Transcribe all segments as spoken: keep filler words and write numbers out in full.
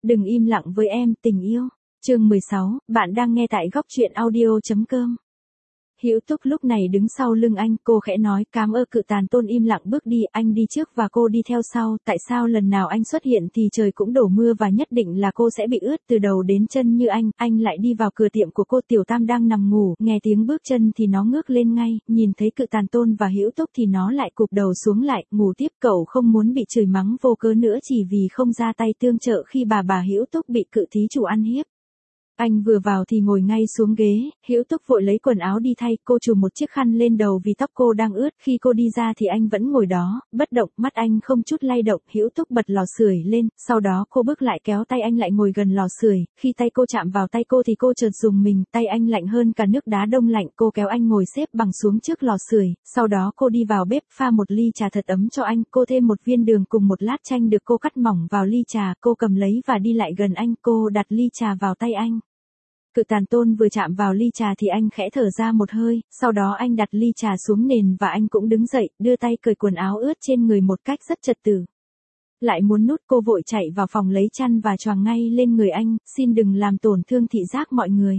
Đừng im lặng với em, tình yêu. Chương mười sáu, bạn đang nghe tại góc truyện audio chấm com. Hữu Túc lúc này đứng sau lưng anh, cô khẽ nói, cám ơn. Cự Tàn Tôn im lặng bước đi, anh đi trước và cô đi theo sau. Tại sao lần nào anh xuất hiện thì trời cũng đổ mưa và nhất định là cô sẽ bị ướt từ đầu đến chân như anh. Anh lại đi vào cửa tiệm của cô. Tiểu Tam đang nằm ngủ, nghe tiếng bước chân thì nó ngước lên ngay, nhìn thấy Cự Tàn Tôn và Hữu Túc thì nó lại cụp đầu xuống lại, ngủ tiếp. Cậu không muốn bị chửi mắng vô cớ nữa chỉ vì không ra tay tương trợ khi bà bà Hữu Túc bị Cự thí chủ ăn hiếp. Anh vừa vào thì ngồi ngay xuống ghế, Hữu Túc vội lấy quần áo đi thay, cô trùm một chiếc khăn lên đầu vì tóc cô đang ướt. Khi cô đi ra thì anh vẫn ngồi đó, bất động, mắt anh không chút lay động. Hữu Túc bật lò sưởi lên, sau đó cô bước lại kéo tay anh lại ngồi gần lò sưởi. Khi tay cô chạm vào tay cô thì cô chợt rùng mình, tay anh lạnh hơn cả nước đá đông lạnh. Cô kéo anh ngồi xếp bằng xuống trước lò sưởi, sau đó cô đi vào bếp pha một ly trà thật ấm cho anh. Cô thêm một viên đường cùng một lát chanh được cô cắt mỏng vào ly trà, cô cầm lấy và đi lại gần anh, cô đặt ly trà vào tay anh. Cự Tàn Tôn vừa chạm vào ly trà thì anh khẽ thở ra một hơi, sau đó anh đặt ly trà xuống nền và anh cũng đứng dậy, đưa tay cởi quần áo ướt trên người một cách rất trật tự. Lại muốn nút, cô vội chạy vào phòng lấy chăn và choàng ngay lên người anh, xin đừng làm tổn thương thị giác mọi người.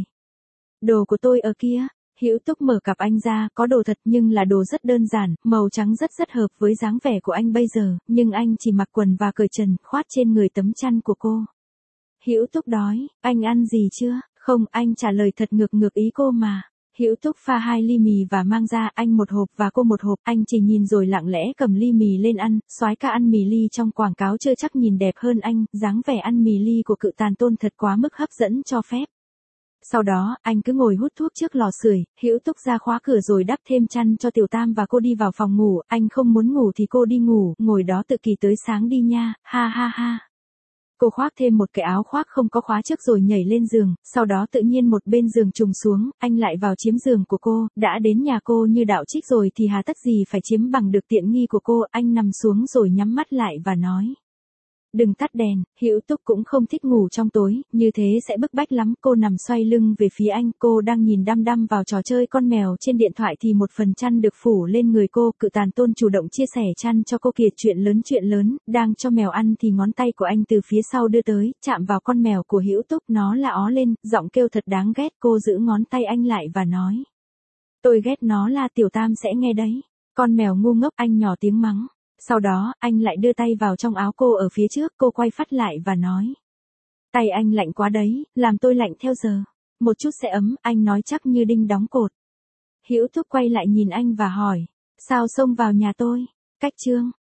Đồ của tôi ở kia. Hữu Túc mở cặp anh ra, có đồ thật nhưng là đồ rất đơn giản, màu trắng rất rất hợp với dáng vẻ của anh bây giờ, nhưng anh chỉ mặc quần và cởi trần, khoát trên người tấm chăn của cô. Hữu Túc đói, anh ăn gì chưa? Không, anh trả lời thật ngược ngược ý cô mà. Hữu Túc pha hai ly mì và mang ra, anh một hộp và cô một hộp. Anh chỉ nhìn rồi lặng lẽ cầm ly mì lên ăn. Soái ca ăn mì ly trong quảng cáo chưa chắc nhìn đẹp hơn anh, dáng vẻ ăn mì ly của Cự Tàn Tôn thật quá mức hấp dẫn cho phép. Sau đó, anh cứ ngồi hút thuốc trước lò sưởi. Hữu Túc ra khóa cửa rồi đắp thêm chăn cho Tiểu Tam và cô đi vào phòng ngủ. Anh không muốn ngủ thì cô đi ngủ, ngồi đó tự kỳ tới sáng đi nha, ha ha ha. Cô khoác thêm một cái áo khoác không có khóa trước rồi nhảy lên giường, sau đó tự nhiên một bên giường trùng xuống, anh lại vào chiếm giường của cô. Đã đến nhà cô như đạo trích rồi thì hà tất gì phải chiếm bằng được tiện nghi của cô. Anh nằm xuống rồi nhắm mắt lại và nói, đừng tắt đèn. Hữu Túc cũng không thích ngủ trong tối, như thế sẽ bức bách lắm. Cô nằm xoay lưng về phía anh, cô đang nhìn đăm đăm vào trò chơi con mèo trên điện thoại thì một phần chăn được phủ lên người cô. Cự Tàn Tôn chủ động chia sẻ chăn cho cô kìa, chuyện lớn chuyện lớn. Đang cho mèo ăn thì ngón tay của anh từ phía sau đưa tới, chạm vào con mèo của Hữu Túc, nó là ó lên, giọng kêu thật đáng ghét. Cô giữ ngón tay anh lại và nói, tôi ghét nó là Tiểu Tam sẽ nghe đấy. Con mèo ngu ngốc, anh nhỏ tiếng mắng. Sau đó, anh lại đưa tay vào trong áo cô ở phía trước, cô quay phát lại và nói, tay anh lạnh quá đấy, làm tôi lạnh theo giờ. Một chút sẽ ấm, anh nói chắc như đinh đóng cột. Hữu Túc quay lại nhìn anh và hỏi, sao xông vào nhà tôi? Cách chương.